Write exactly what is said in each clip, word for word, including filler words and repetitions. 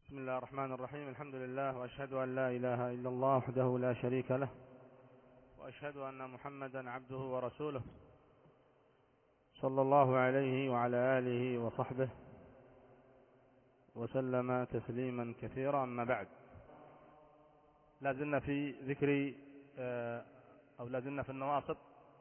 بسم الله الرحمن الرحيم. الحمد لله، وأشهد أن لا إله إلا الله وحده لا شريك له، وأشهد أن محمدا عبده ورسوله صلى الله عليه وعلى آله وصحبه وسلم تسليما كثيرا. أما بعد، لازلنا في ذكر أو لازلنا في النواصب.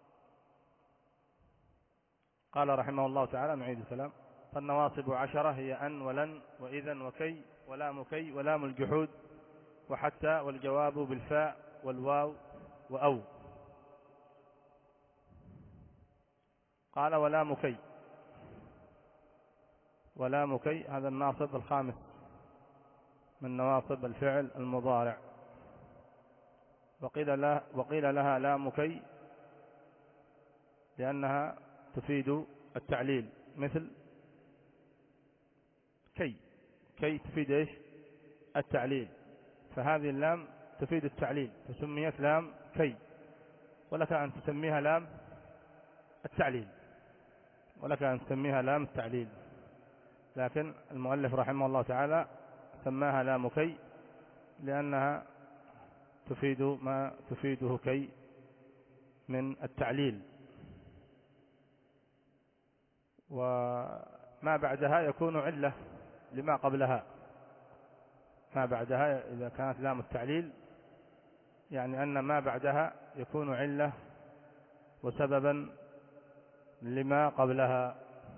قال رحمه الله تعالى: نعيد السلام. فالنواصب عشرة هي أن ولن وإذن وكي ولام كي ولام الجحود وحتى والجواب بالفاء والواو وأو. قال: ولام كي. ولام كي هذا الناصب الخامس من نواصب الفعل المضارع، وقيل لها, وقيل لها لام كي لأنها تفيد التعليل، مثل كي. كي تفيد إيش؟ التعليل، فهذه اللام تفيد التعليل فسميت لام كي، ولك أن تسميها لام التعليل ولك أن تسميها لام التعليل لكن المؤلف رحمه الله تعالى سماها لام كي لأنها تفيد ما تفيده كي من التعليل، وما بعدها يكون علة لما قبلها. ما بعدها إذا كانت لام التعليل يعني أن ما بعدها يكون علة وسببا لما قبلها.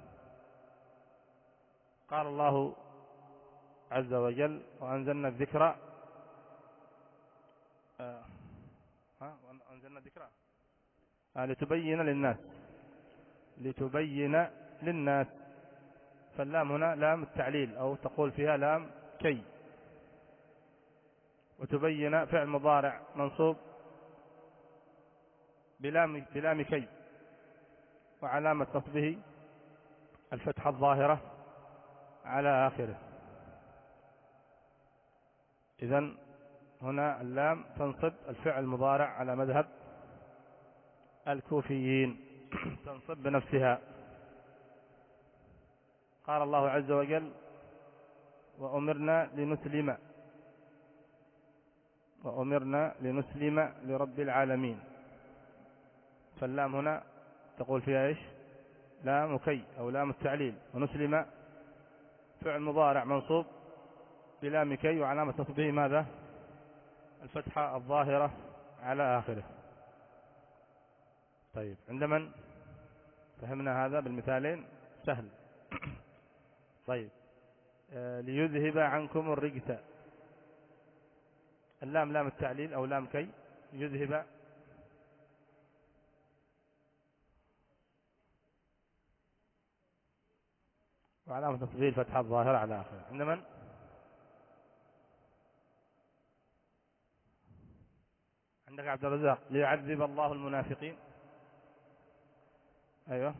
قال الله عز وجل: وأنزلنا الذكر آه ها وأنزلنا الذكر آه لتبين للناس لتبين للناس فاللام هنا لام التعليل، أو تقول فيها لام كي. وتبين فعل مضارع منصوب بلام, بلام كي، وعلامة نصبه الفتحة الظاهرة على آخره. إذن هنا اللام تنصب الفعل المضارع على مذهب الكوفيين تنصب بنفسها. قال الله عز وجل: وأمرنا لنسلم وأمرنا لنسلم لرب العالمين. فاللام هنا تقول فيها إيش؟ لام كي أو لام التعليل. ونسلم فعل مضارع منصوب بلام كي، وعلامة نصبه ماذا؟ الفتحة الظاهرة على آخره. طيب، عندما فهمنا هذا بالمثالين سهل. طيب، آه ليذهب عنكم الرجس. اللام لام التعليل أو لام كي. يذهب وعلامة نصبه الفتحة الظاهرة على آخره. عندما عندك عبد الرزاق: ليعذب الله المنافقين. أيوه،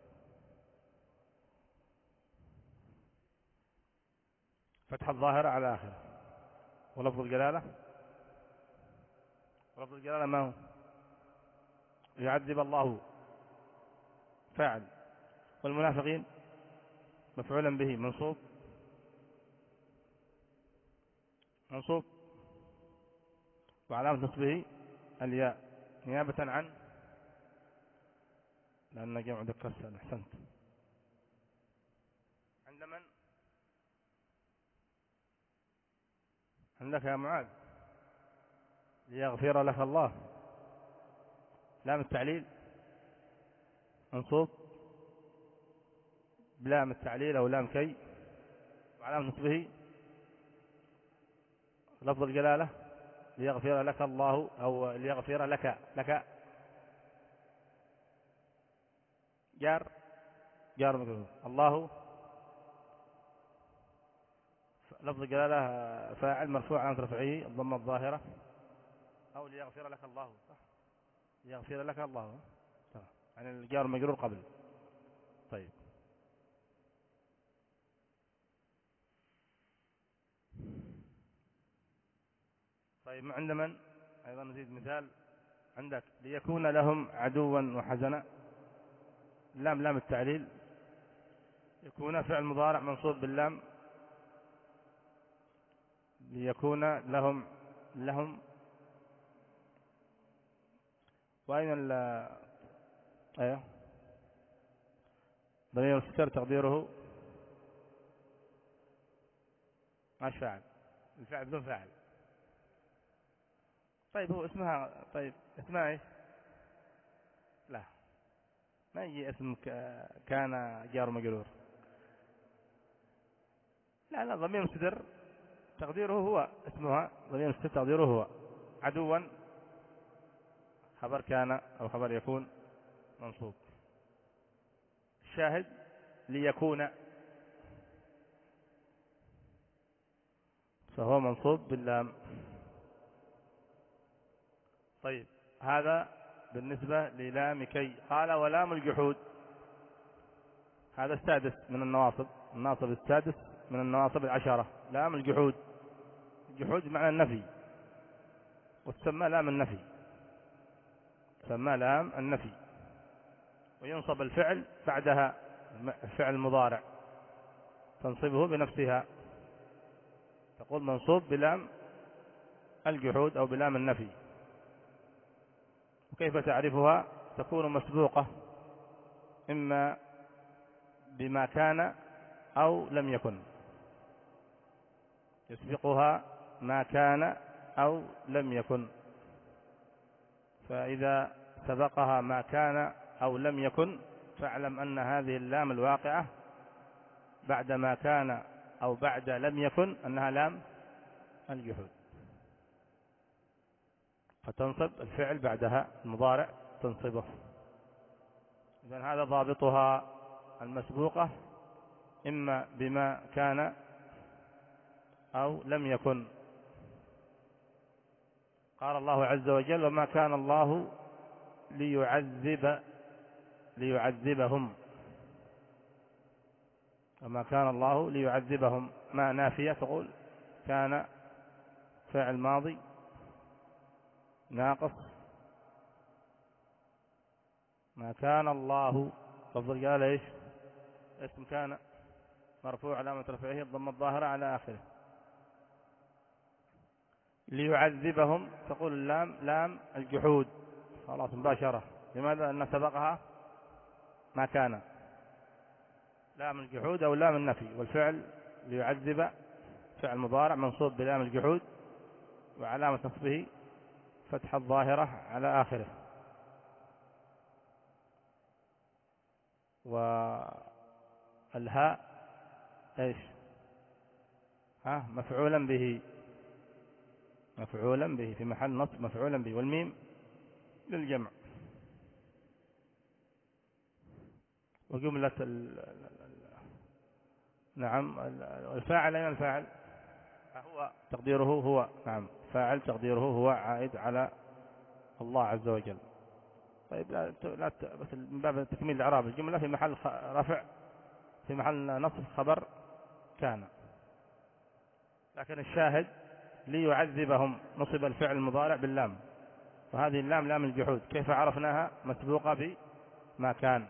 فتحة الظاهرة على آخره. ولفظ الجلالة ولفظ الجلالة ما هو؟ ليعذب الله فاعل، والمنافقين مفعولا به منصوب منصوب وعلامة نصبه الياء نيابة عن، لأن جمع ذكر سالم. أحسنت. عند من؟ عندك يا معاذ: ليغفر لك الله. لام التعليل منصوب بلام التعليل أو لام كي، وعلامة نصبه لفظ الجلالة ليغفر لك الله، أو ليغفر لك. لك جار جار مجرور. الله لفظ الجلالة فاعل مرفوع عن رفعه الضمة الظاهرة، أو ليغفر لك الله. صح، ليغفر لك الله يعني الجار مجرور قبل. طيب، طيب عند من أيضا نزيد مثال. عندك: ليكون لهم عدوا وحزنا. اللام لام التعليل. يكون فعل مضارع منصوب باللام ليكون لهم لهم وأين ال أيوه ضمير مستتر تقديره ماش فاعل، الفعل بدون فاعل. طيب هو اسمها، طيب اسمها ايش؟ لا ما يجي اسم كان جار مجرور. لا لا ضمير مستتر تقديره هو، اسمها ضمير مستتر تقديره هو. عدوا خبر كان أو خبر يكون منصوب. الشاهد ليكون فهو منصوب باللام. طيب هذا بالنسبة للام كي. قال ولام الجحود، هذا السادس من النواصب، الناصب السادس من النواصب العشرة، لام الجحود. الجحود معنى النفي، وتسمى لام النفي، تسمى لام النفي، وينصب الفعل بعدها، الفعل المضارع تنصبه بنفسها، تقول منصوب بلام الجحود أو بلام النفي. وكيف تعرفها؟ تكون مسبوقة إما بما كان أو لم يكن، يسبقها ما كان أو لم يكن. فإذا سبقها ما كان أو لم يكن فاعلم أن هذه اللام الواقعة بعد ما كان أو بعد لم يكن أنها لام الجحود، فتنصب الفعل بعدها المضارع تنصبه. إذن هذا ضابطها المسبوقة إما بما كان أو لم يكن. قال الله عز وجل وما كان الله ليعذب ليعذبهم، وما كان الله ليعذبهم ما نافية، تقول كان فعل ماضي ناقص ما كان الله. لفظ قال ايش؟ اسم كان مرفوع علامة رفعه الضمة الظاهرة على آخره. ليعذبهم تقول اللام لام الجحود خلاص مباشرة. لماذا؟ أن سبقها ما كان، لام الجحود أو لام النفي. والفعل ليعذب فعل مضارع منصوب بلام الجحود، وعلامة نصبه فتح الظاهرة على آخره. والهاء ايش؟ ها مفعولا به، مفعولا به في محل نصب مفعولا به. والميم للجمع. وجملة ال... نعم الفاعل، أين الفاعل؟ هو تقديره هو. نعم فاعل تقديره هو عائد على الله عز وجل. طيب لا, لا بس من باب تكميل الإعراب، الجملة في محل رفع في محل نصب خبر كان. لكن الشاهد ليعذبهم نصب الفعل المضارع باللام، وهذه اللام لام الجحود. كيف عرفناها؟ مسبوقة بما كان.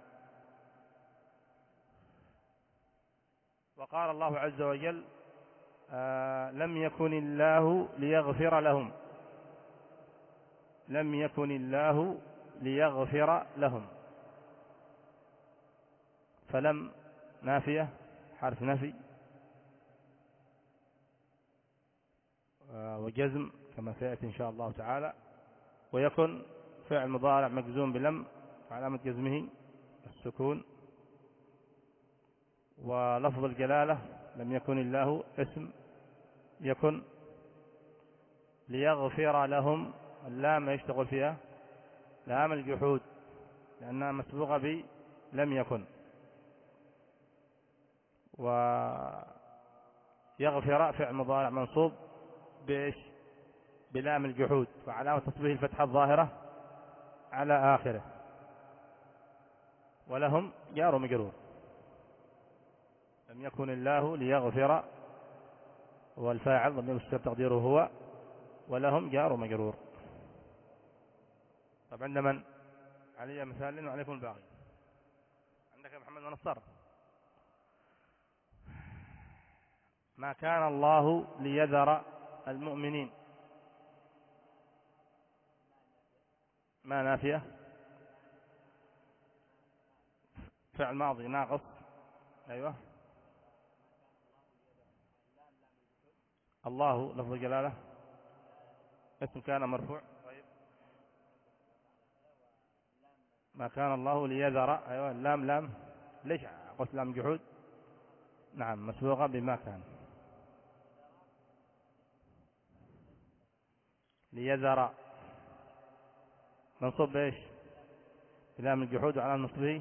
وقال الله عز وجل آه لم يكن الله ليغفر لهم، لم يكن الله ليغفر لهم. فلم نافية حرف نفي آه وجزم كما سيأتي إن شاء الله تعالى. ويكن فعل مضارع مجزوم بلم علامة جزمه السكون. ولفظ الجلالة لم يكن الله اسم يكن. ليغفر لهم اللام يشتغل فيها لام الجحود لأنها مسبوقة ب لم يكن. ويغفر فعل مضارع منصوب بإيش؟ بلام الجحود، وعلامة تصبيه الفتحة الظاهرة على آخره. ولهم جار مجرور. لم يكن الله ليغفر والفاعل ضمير مستتر تقديره هو، ولهم جار مجرور. طب عند من؟ علي مثال وعليكم الباقي. عندك يا محمد ونصر. ما كان الله ليذر المؤمنين. ما نافية، فعل ماضي ناقص. أيوة. الله لفظ جلالة، اسم كان مرفوع. طيب ما كان الله ليذر. أيوة اللام لام ليش قلت لام جحود؟ نعم مسبوقة بما كان. ليذر منصوب بايش؟ بلام الجحود وعلى نصبه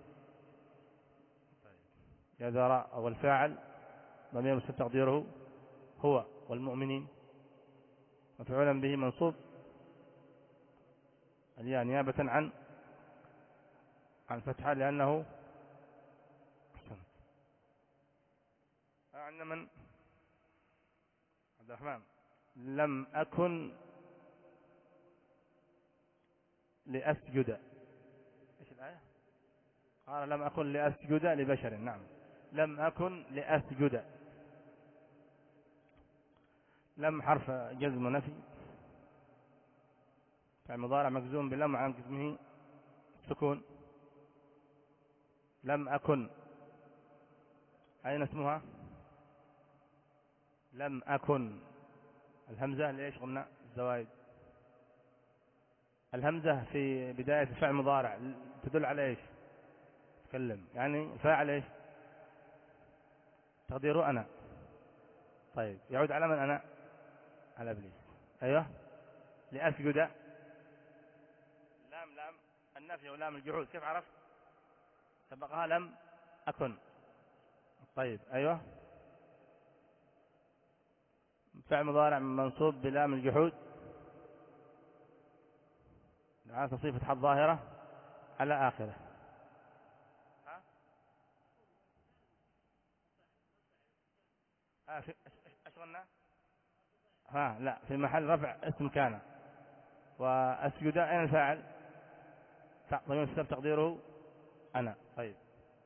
يذر. أو الفاعل ضمير مستتر تقديره هو، والمؤمنين مفعولا به منصوب الياء نيابة عن عن فتحة لأنه عندنا من عبد الرحمن. لم أكن لأسجد. إيش الآية؟ قال لم أكن لأسجد لبشر. نعم لم أكن لأسجد. لم حرف جزم ونفي، فالمضارع مجزوم بلم عن جزمه السكون. لم أكن أين اسمها؟ لم أكن. الهمزة ليش قلنا الزوائد؟ الهمزة في بداية الفعل المضارع تدل على ايش؟ تكلم يعني فاعل ايش؟ تقديره أنا. طيب يعود على من أنا؟ على إبليس. أيوه. لأسجد لام لام النفي ولام الجحود كيف عرفت؟ سبقها لم أكن. طيب أيوه. فعل مضارع منصوب بلام الجحود على تصريف فتحة الظاهرة على آخره. ها؟ آه في ايش قلنا؟ ها لا في محل رفع اسم كان. وأسجد أين الفاعل؟ ضمير مستتر تقديره أنا. طيب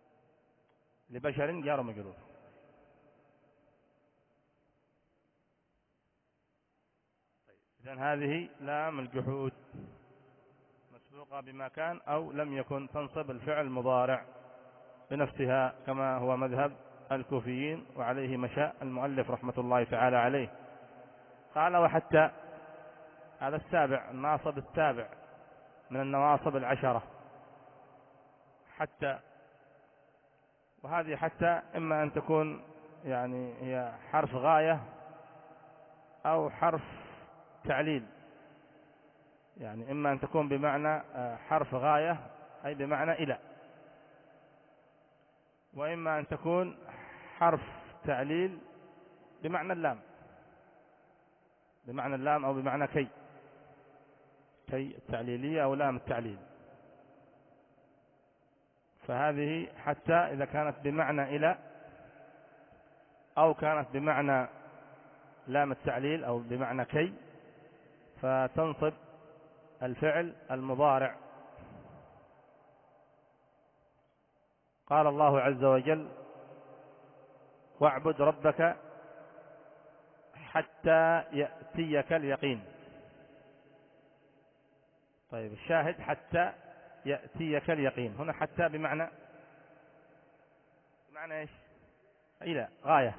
لبشر جار ومجرور. طيب إذن هذه لام الجحود مسبوقة بما كان أو لم يكن، تنصب الفعل المضارع بنفسها كما هو مذهب الكوفيين، وعليه مشى المؤلف رحمة الله تعالى عليه. قال وحتى، هذا السابع الناصب السابع من النواصب العشرة حتى. وهذه حتى إما أن تكون يعني هي حرف غاية أو حرف تعليل، يعني إما أن تكون بمعنى حرف غاية أي بمعنى إلى، وإما أن تكون حرف تعليل بمعنى اللام، بمعنى اللام أو بمعنى كي، كي التعليلية أو لام التعليل. فهذه حتى إذا كانت بمعنى إلى أو كانت بمعنى لام التعليل أو بمعنى كي فتنصب الفعل المضارع. قال الله عز وجل واعبد ربك حتى يأتيك اليقين. طيب الشاهد حتى يأتيك اليقين، هنا حتى بمعنى بمعنى ايش؟ إلى غاية،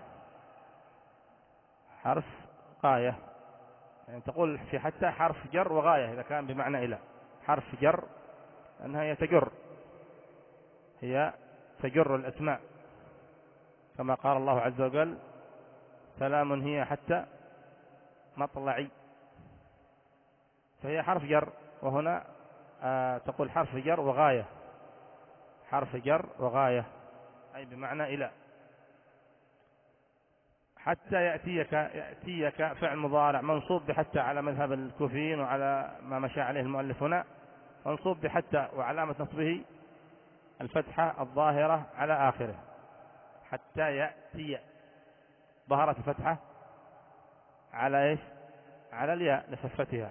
حرف غاية، يعني تقول في حتى حرف جر وغاية إذا كان بمعنى إلى. حرف جر أنها هي تجر، هي تجر الأسماء كما قال الله عز وجل سلام هي حتى مطلعي، فهي حرف جر. وهنا آه تقول حرف جر وغاية، حرف جر وغاية أي بمعنى إلى. حتى يأتيك، يأتيك فعل مضارع منصوب بحتى على مذهب الكوفيين وعلى ما مشى عليه المؤلف هنا، منصوب بحتى وعلامة نصبه الفتحة الظاهرة على آخره. حتى يأتي ظهرت الفتحة على إيش؟ على الياء لخفتها.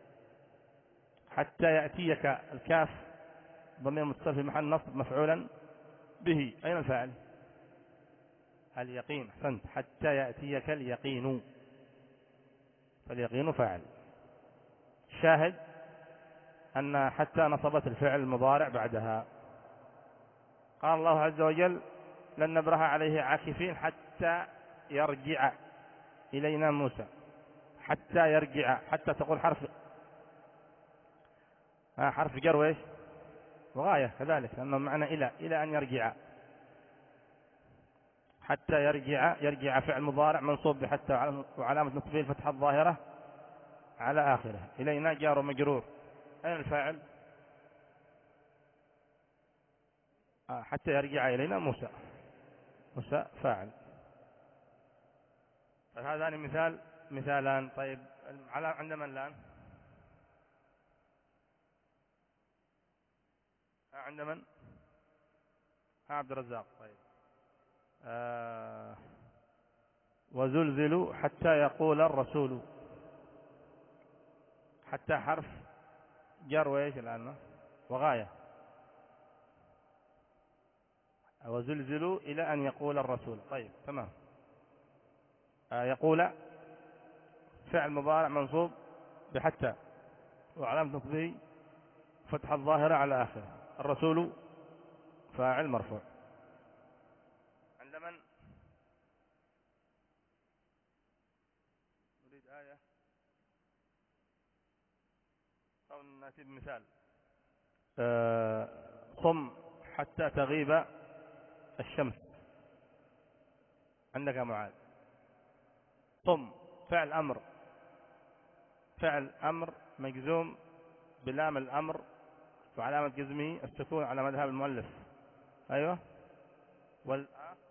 حتى يأتيك الكاف ضمير متصل في محل نصب مفعولا به. أين الفاعل؟ اليقين، أحسنت، حتى يأتيك اليقين، فاليقين فاعل. شاهد أن حتى نصبت الفعل المضارع بعدها. قال الله عز وجل: لن نبرح عليه عاكفين حتى يرجع إلينا موسى. حتى يرجع، حتى تقول حرف آه حرف جر وإيش وغاية كذلك، لأنه معنى إلى إلى أن يرجع. حتى يرجع، يرجع فعل مضارع منصوب بحتى وعلامة نصبه الفتحة الظاهرة على آخره. إلينا جار ومجرور. أين الفاعل؟ آه حتى يرجع إلينا موسى. موسى فاعل. فهذان مثال مثالان. طيب على عند من الآن؟ عند من؟ عبد الرزاق. طيب آه وزلزلوا حتى يقول الرسول. حتى حرف جر وإيش الآن وغاية. وزلزلوا إلى أن يقول الرسول. طيب تمام. آه يقول فعل مضارع منصوب بحتى وعلامة نصبه فتح الظاهرة على آخره. الرسول فاعل مرفوع. عند من؟ نريد آية أو نأتي بمثال. آه صم حتى تغيب الشمس. عندك يا معاذ. صم فعل أمر، فعل أمر مجزوم بلام الأمر وعلامة جزمه السكون على مذهب المؤلف. أيوة وال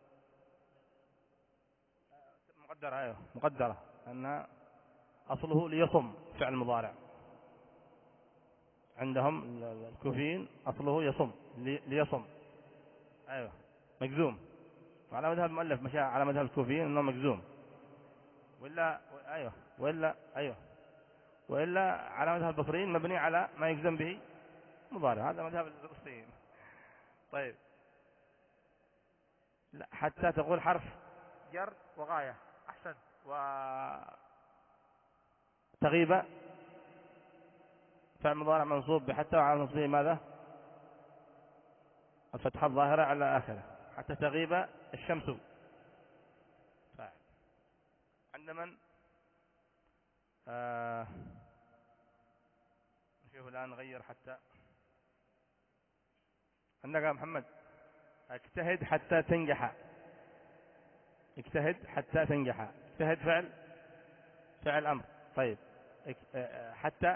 مقدرة. أيوة مقدرة أن أصله ليصم فعل مضارع. عندهم الكوفيين أصله يصم ليصم. أيوة مجزوم وعلى مذهب المؤلف مشى على مذهب الكوفيين أنه مجزوم. وإلا أيوة وإلا أيوة وإلا على مذهب البصريين مبني على ما يجزم به مضارع. هذا مذهب البصريين. طيب لا حتى تقول حرف جر وغاية. أحسن. وتغيب فعل مضارع منصوب بحتى وعلى نصبه ماذا؟ الفتحة الظاهرة على آخره. حتى تغيب الشمس فاعل. عند من؟ آه نشوف الآن نغير. حتى عندك يا محمد. اجتهد حتى تنجح. اجتهد حتى تنجح. اجتهد فعل فعل أمر. طيب حتى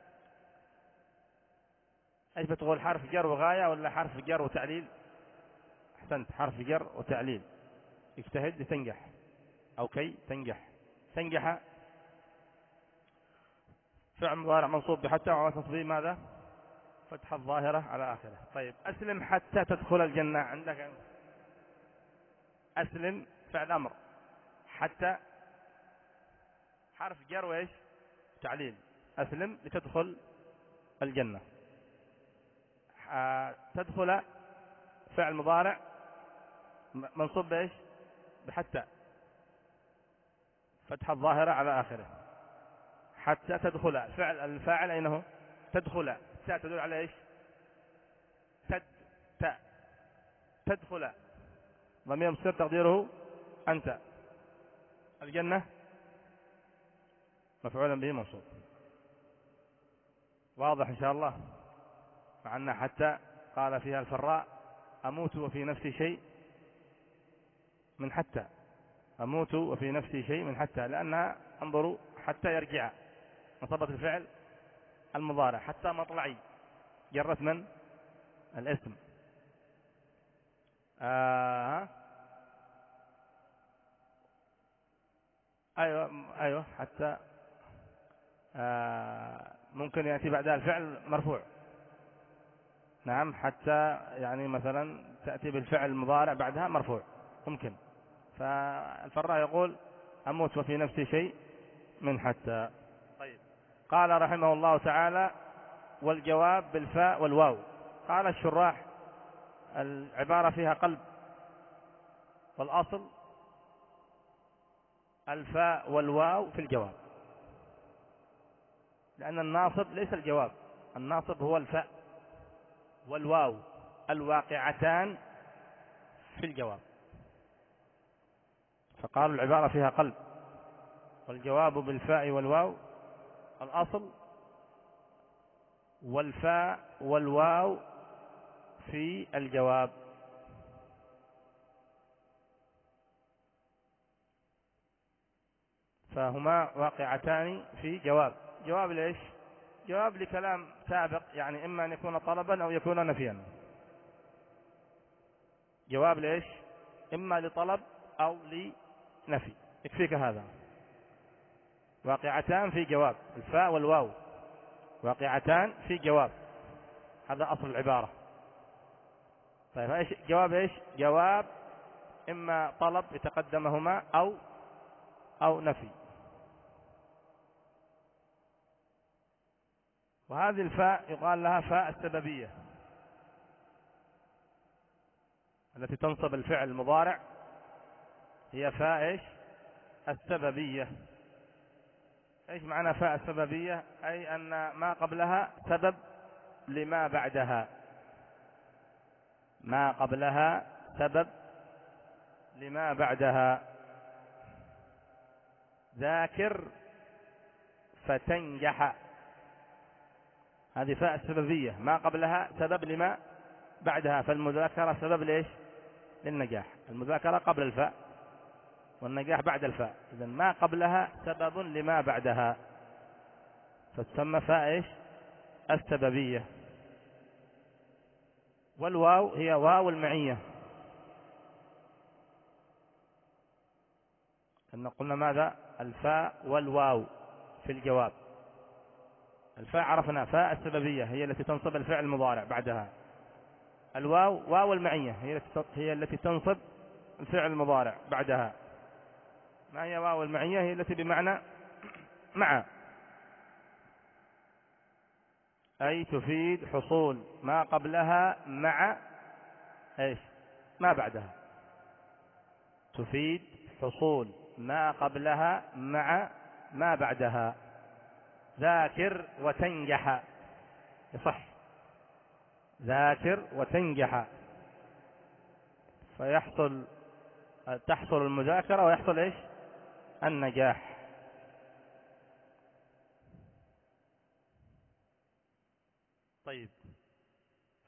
ايش بتقول؟ حرف جر وغاية ولا حرف جر وتعليل؟ احسنت، حرف جر وتعليل. اجتهد لتنجح او كي تنجح. تنجح فعل مضارع منصوب بحتى وعلامة نصبه ماذا؟ فتحة الظاهرة على آخره. طيب أسلم حتى تدخل الجنة. عندك أسلم فعل أمر، حتى حرف جر وإيش تعليل. أسلم لتدخل الجنة. تدخل فعل مضارع منصوب بإيش؟ بحتى فتحة الظاهرة على آخره. حتى تدخل فعل الفاعل أين هو؟ تدخل. تاء تدل على إيش؟ تد تاء تدخل ضمير مستتر تقديره أنت. الجنة مفعولا به منصوب. واضح إن شاء الله. مع أن حتى قال فيها الفراء: أموت وفي نفسي شيء من حتى. أموت وفي نفسي شيء من حتى، لأنها انظروا حتى يرجع نصبت الفعل المضارع. حتى مطلعي جرت من الاسم. آه أيوة أيوة حتى آه ممكن يأتي بعدها الفعل مرفوع. نعم حتى يعني مثلا تأتي بالفعل المضارع بعدها مرفوع ممكن. فالفراء يقول: أموت وفي نفسي شيء من حتى. طيب قال رحمه الله تعالى: والجواب بالفاء والواو. قال الشراح: العبارة فيها قلب، والأصل الفاء والواو في الجواب، لأن الناصب ليس الجواب، الناصب هو الفاء والواو الواقعتان في الجواب، فقالوا العبارة فيها قلب، والجواب بالفاء والواو الأصل، والفاء والواو في الجواب. فهما واقعتان في جواب. جواب ليش؟ جواب لكلام سابق، يعني إما أن يكون طلبا أو يكون نفيا. جواب ليش؟ إما لطلب أو لنفي، يكفيك هذا. واقعتان في جواب، الفاء والواو واقعتان في جواب، هذا أصل العبارة. طيب ايش جواب؟ ايش جواب؟ إما طلب يتقدمهما أو أو نفي. وهذه الفاء يقال لها فاء السببية، التي تنصب الفعل المضارع، هي فاء ايش؟ السببية. ايش معنى فاء السببية؟ أي أن ما قبلها سبب لما بعدها، ما قبلها سبب لما بعدها. ذاكر فتنجح، هذه فاء السببية، ما قبلها سبب لما بعدها، فالمذاكرة سبب ليش؟ للنجاح. المذاكرة قبل الفاء والنجاح بعد الفاء، إذن ما قبلها سبب لما بعدها، فتسمى فاء ايش؟ السببية. والواو هي واو المعية، أن قلنا ماذا؟ الفاء والواو في الجواب. الفاء عرفنا فاء السببية هي التي تنصب الفعل المضارع بعدها، الواو واو المعية هي التي تنصب الفعل المضارع بعدها. ما هي واو المعية؟ هي التي بمعنى مع، أي تفيد حصول ما قبلها مع ايش؟ ما بعدها، تفيد حصول ما قبلها مع ما بعدها. ذاكر وتنجح، يصح ذاكر وتنجح، فيحصل تحصل المذاكرة ويحصل ايش؟ النجاح. طيب ف...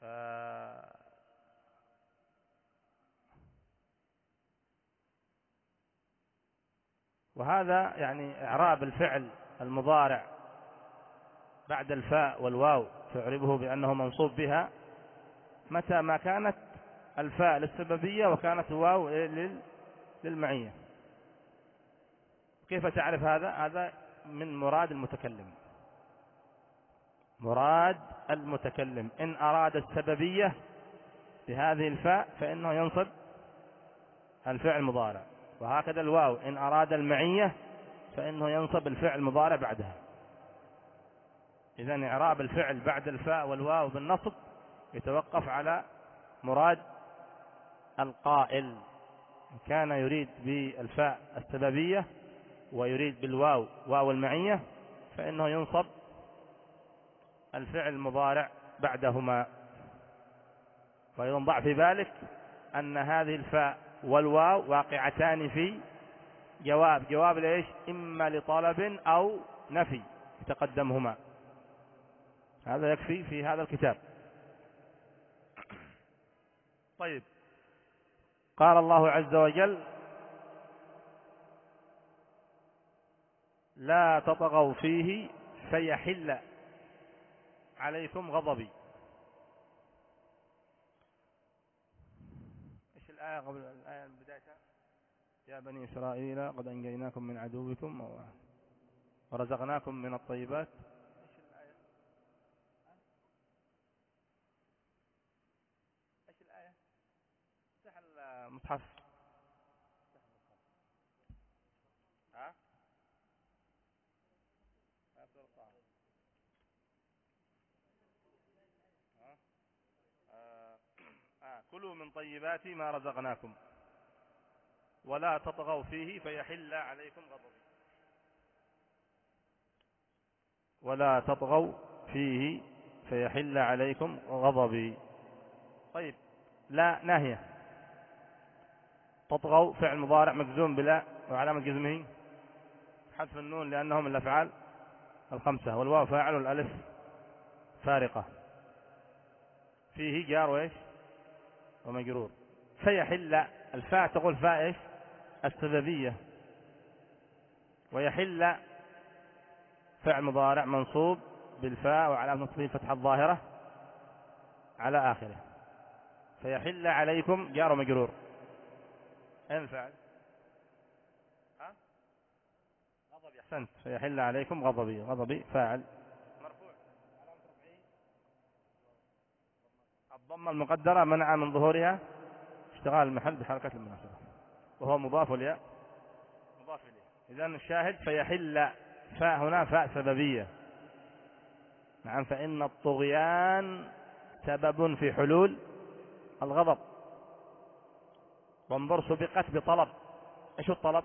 وهذا يعني إعراب الفعل المضارع بعد الفاء والواو، تعربه بأنه منصوب بها متى ما كانت الفاء للسببية وكانت الواو للمعية. كيف تعرف هذا؟ هذا من مراد المتكلم. مراد المتكلم إن أراد السببية بهذه الفاء فإنه ينصب الفعل المضارع، وهكذا الواو إن أراد المعية فإنه ينصب الفعل المضارع بعدها. إذن إعراب الفعل بعد الفاء والواو بالنصب يتوقف على مراد القائل، إن كان يريد بالفاء السببية ويريد بالواو واو المعية فإنه ينصب الفعل المضارع بعدهما. وينضع في ذلك أن هذه الفاء والواو واقعتان في جواب. جواب ليش؟ إما لطلب أو نفي يتقدمهما. هذا يكفي في هذا الكتاب. طيب قال الله عز وجل: لا تطغوا فيه فيحل عليكم غضبي. ايش الآية قبل الآية بدايتها؟ يا بني إسرائيل قد أنجيناكم من عدوكم ورزقناكم من الطيبات. ايش الآية؟ ايش الآية؟ افتح المصحف. ها؟ آه. آه. كلوا من طيبات ما رزقناكم ولا تطغوا فيه فيحل عليكم غضبي. ولا تطغوا فيه فيحل عليكم غضبي. طيب لا ناهية. تطغوا فعل مضارع مجزوم بلا وعلامة جزمه حذف النون لأنهم من الأفعال الخمسة، والواو فاعل والألف فارقة. فيه جار وإيش ومجرور. فيحل الفاء تقول فاء إيش السببية، ويحل فعل مضارع منصوب بالفاء وعلامة نصبه فتحة الظاهرة على آخره. فيحل عليكم جار ومجرور. أين الفاعل؟ ها؟ غضبي. أحسنت. فيحل عليكم غضبي. غضبي فاعل مرفوع علامة رفعه الضمة المقدرة منع من ظهورها اشتغال المحل بحركة المناسبة، وهو مضاف الياء مضاف إليه. إذن الشاهد فيحل فاء هنا فاء سببية. نعم. فإن الطغيان سبب في حلول الغضب. وانظر سبقت بطلب. ايش الطلب؟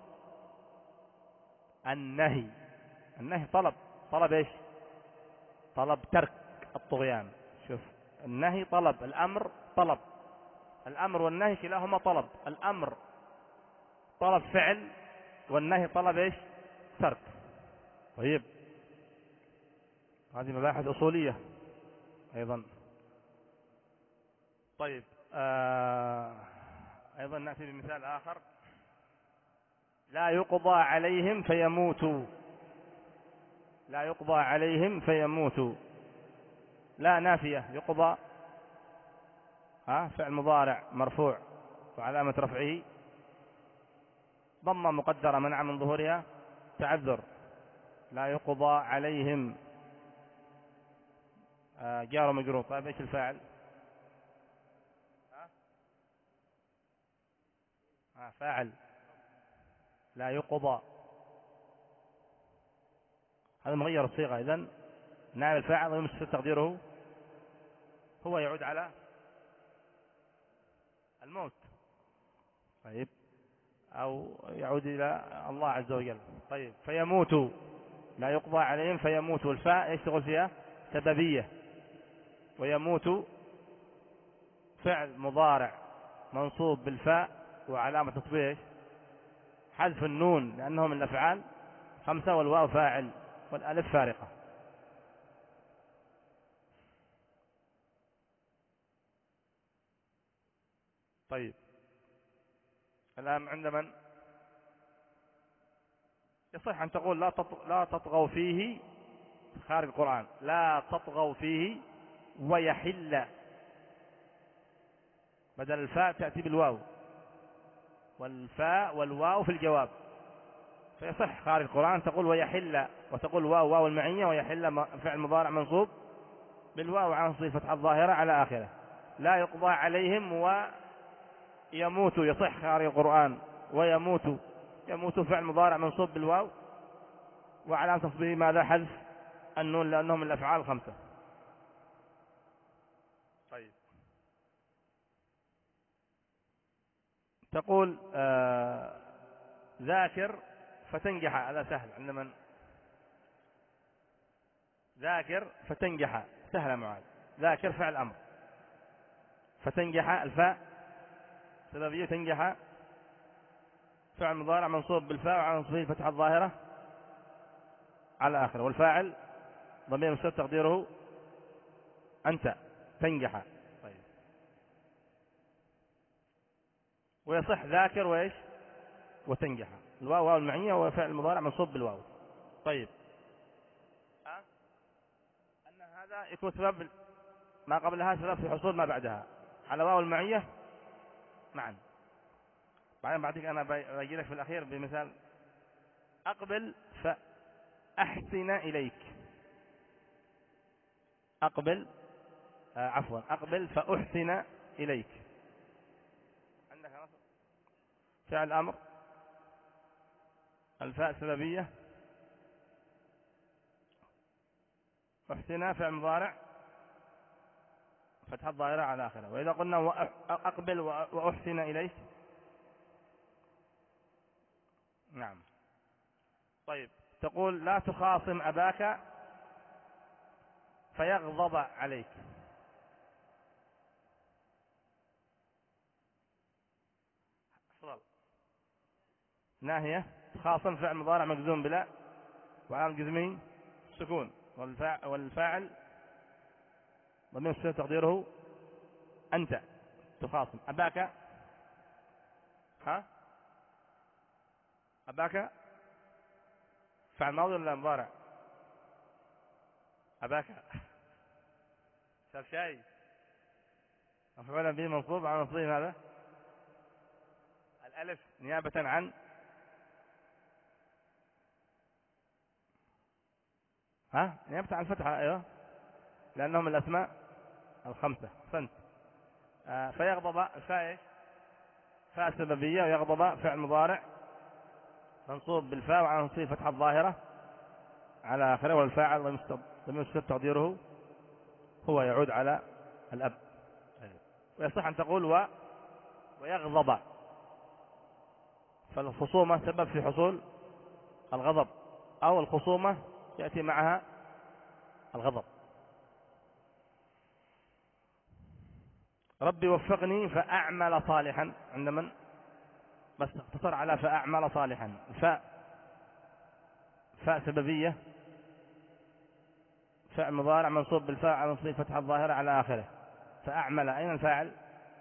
النهي. النهي طلب. طلب ايش؟ طلب ترك الطغيان. شوف النهي طلب، الأمر طلب. الأمر والنهي كلاهما طلب. الأمر طلب فعل والنهي طلب ايش؟ ترك. طيب هذه مباحث أصولية أيضا. طيب آه أيضا نأتي بمثال آخر. لا يقضى عليهم فيموتوا. لا يقضى عليهم فيموتوا. لا نافية. يقضى ها فعل مضارع مرفوع وعلامة رفعه ضمة مقدرة منع من ظهورها تعذر. لا يقضى عليهم آه جار ومجرور. طيب ايش الفاعل؟ ها آه فاعل لا يقضى. هذا مغير الصيغة. إذن نائب الفاعل ويمس تقديره هو يعود على الموت. طيب أو يعود إلى الله عز وجل. طيب فيموتوا. لا يقضى عليهم فيموتوا. الفاء يشتغل فيها سببية. ويموت فعل مضارع منصوب بالفاء وعلامة نصبه حذف النون لأنه من الأفعال خمسة، والواو فاعل والألف فارقة. طيب الآن عند من يصح أن تقول لا لا تطغوا فيه خارج القرآن. لا تطغوا فيه ويحل بدل الفاء تأتي بالواو، والفاء والواو في الجواب، فيصح خارج القرآن تقول ويحل وتقول واو واو المعية ويحل فعل مضارع منصوب بالواو عن صفة الظاهرة على آخره. لا يقضى عليهم ويموت يصح خارج القرآن. ويموت يموت فعل مضارع منصوب بالواو وعلامة تصبيه ماذا؟ حذف النون لأنهم من الأفعال الخمسة. طيب تقول آه ذاكر فتنجح. هذا سهل عند من؟ ذاكر فتنجح سهل معاذ. ذاكر فعل أمر فتنجح الفاء سببية. تنجح فعل مضارع منصوب بالفاء وعلى نصبه فتح الظاهرة على آخره، والفاعل ضمير مستتر تقديره أنت. تنجح. طيب ويصح ذاكر وإيش وتنجح. الواو واو المعية وفعل المضارع منصوب بالواو. طيب أه؟ أن هذا يكون سبب ما قبلها سبب في حصول ما بعدها على واو المعية معا. بعدين بعدك أنا بجي لك في الأخير بمثال. أقبل فأحسن إليك. أقبل آه عفوا أقبل فأحسن إليك. عندك فعل أمر الفاء سببية. أحسن فعل مضارع فتح الظاهرة على آخره. وإذا قلنا أقبل وأحسن إليك نعم. طيب تقول لا تخاصم أباك فيغضب عليك. أفضل. ناهية. تخاصم فعل مضارع مجزوم بلا وعلى الجزمين السكون، والفاعل, والفاعل ضمير مستتر تقديره أنت. تخاصم أباك. ها أباك فعل ماضي ولا مضارع؟ أباك شاف شاي مفعول به منصوب على نصبه ماذا؟ الألف نيابة عن ها نيابة عن الفتحة. أيوه لأنهم الأسماء الخمسة. فانت آه فيغضب فاء فاء سببية، ويغضب فعل مضارع منصوب بالفاء وعلى نصبه فتحة الظاهرة على آخره، والفاعل ضمير مستتر تقديره هو يعود على الأب. ويصح أن تقول و ويغضب، فالخصومة سبب في حصول الغضب، أو الخصومة يأتي معها الغضب. ربي وفقني فأعمل صالحا، عند من؟ بس اقتصر على فأعمل صالحا. فاء فاء سببية، فعل مضارع منصوب بالفاء على نصبه فتحة الظاهرة على آخره. فأعمل، أين الفاعل؟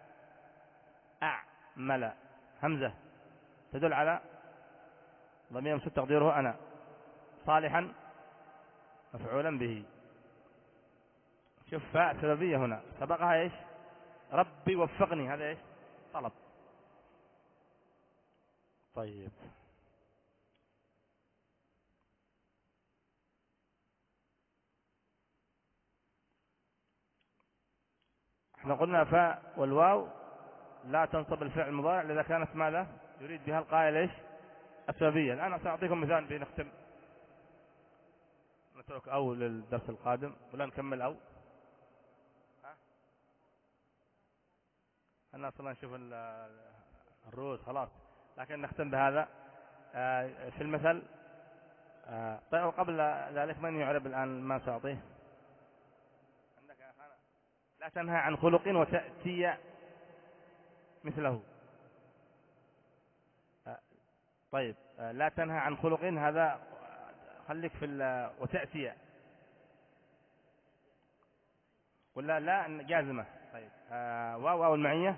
أعمل، همزة تدل على ضمير مستتر تقديره أنا. صالحا مفعولا به. شوف فاء سببية هنا سبقها إيش؟ ربي وفقني، هذا إيش؟ طلب. طيب احنا قلنا فاء والواو لا تنصب الفعل المضارع إذا كانت ماذا؟ يريد بها القائل إيش؟ السببية. الآن سأعطيكم مثال بنختم، نترك أو للدرس القادم ولا نكمل أو ها؟ أنا أصلا نشوف الرؤوس خلاص، لكن نختم بهذا. في المثل طيب قبل ذلك من يعرب الآن ما سأعطيه؟ عندك يا أخانا؟ لا تنهى عن خلق وتأتي مثله. طيب لا تنهى عن خلق، هذا خليك في وتأتي ولا لا جازمة. طيب واو واو المعية،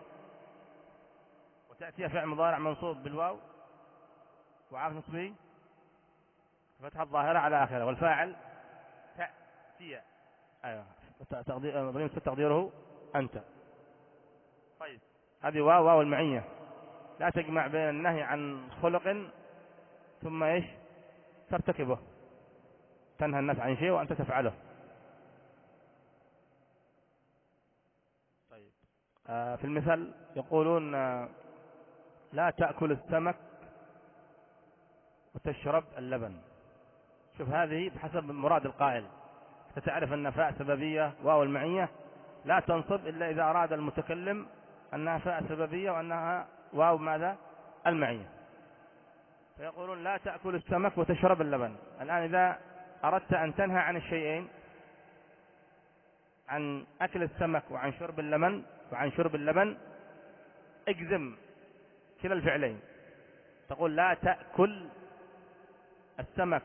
وتأتي فعل مضارع منصوب بالواو وعاف نصبه فتح الظاهرة على آخره، والفاعل تأتي. أيوة ضمير تقديره أنت. طيب هذه واو واو المعية، لا تجمع بين النهي عن خلق ثم إيش؟ ترتكبه، تنهى الناس عن شيء وأنت تفعله. طيب آه في المثل يقولون آه لا تأكل السمك وتشرب اللبن. شوف هذه بحسب مراد القائل، فتعرف أن فاء سببية واو المعية لا تنصب إلا إذا أراد المتكلم أنها فاء سببية وأنها واو ماذا؟ المعية. فيقولون لا تأكل السمك وتشرب اللبن. الآن إذا أردت أن تنهى عن الشيئين، عن أكل السمك وعن شرب اللبن وعن شرب اللبن، اجزم كلا الفعلين، تقول لا تأكل السمك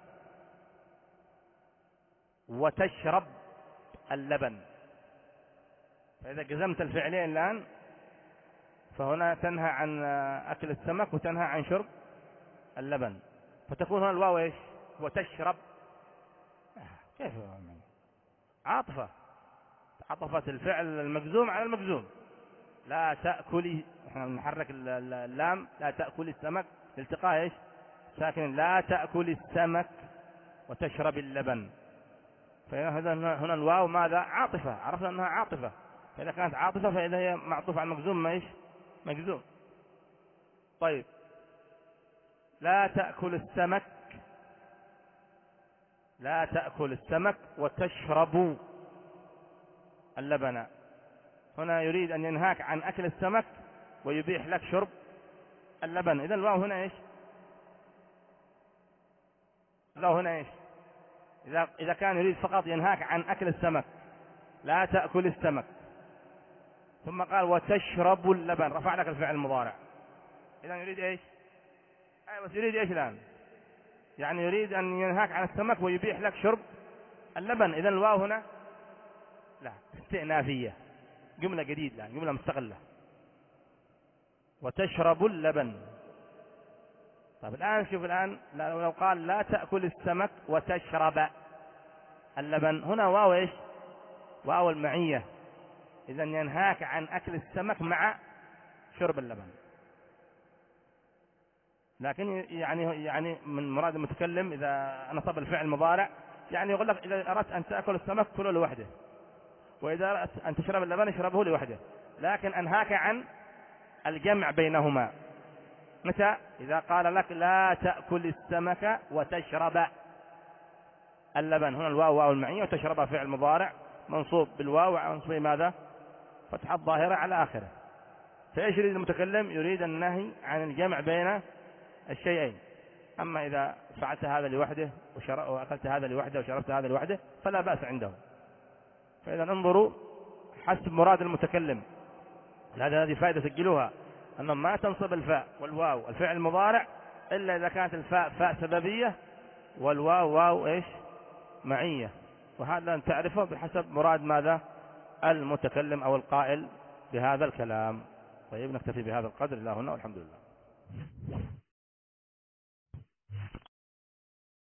وتشرب اللبن. فإذا جزمت الفعلين الآن فهنا تنهى عن أكل السمك وتنهى عن شرب اللبن، فتكون هنا الواو إيش؟ وتشرب. كيف عاطفة، عطفت الفعل المجزوم على المجزوم. لا تأكلي، احنا نحرك اللام، لا تأكلي السمك التقاء ايش؟ ساكن. لا تأكلي السمك وتشرب اللبن. فهذا هنا الواو ماذا؟ عاطفة، عرفنا انها عاطفة. فإذا كانت عاطفة فإذا هي معطوفة على المجزوم ما ايش؟ مجزوم. طيب لا تأكل السمك، لا تأكل السمك وتشرب اللبن. هنا يريد أن ينهاك عن أكل السمك ويبيح لك شرب اللبن. إذا الواو هنا إيش؟ لو هنا إيش؟ إذا إذا كان يريد فقط ينهاك عن أكل السمك، لا تأكل السمك، ثم قال وتشرب اللبن، رفع لك الفعل المضارع. إذا يريد إيش؟ أي بس يريد إيش الآن؟ يعني يريد أن ينهاك عن السمك ويبيح لك شرب اللبن. إذا الواو هنا لا استئنافية، جملة جديدة، لا جملة مستقلة. وتشرب اللبن. طيب الآن شوف الآن لو قال لا تأكل السمك وتشرب اللبن، هنا واو إيش؟ واو المعية. إذا ينهاك عن أكل السمك مع شرب اللبن. لكن يعني يعني من مراد المتكلم إذا نصب الفعل المضارع يعني يقول لك إذا أردت أن تأكل السمك كله لوحده، وإذا أردت أن تشرب اللبن اشربه لوحده، لكن أنهاك عن الجمع بينهما. متى؟ إذا قال لك لا تأكل السمك وتشرب اللبن، هنا الواو واو المعية، وتشرب فعل مضارع منصوب بالواو، منصوب ماذا؟ فتح الظاهرة على آخره. فإيش يريد المتكلم؟ يريد النهي عن الجمع بين الشيئين. أما إذا فعلت هذا لوحده وأكلت هذا لوحده وشربت هذا لوحده فلا بأس عنده. فإذا انظروا حسب مراد المتكلم. هذا هذه فائدة سجلوها، أنه ما تنصب الفاء والواو الفعل المضارع إلا إذا كانت الفاء فاء سببية والواو واو إيش؟ معية. وهذا تعرفه بحسب مراد ماذا؟ المتكلم أو القائل بهذا الكلام. طيب نكتفي بهذا القدر. الله هنا والحمد لله.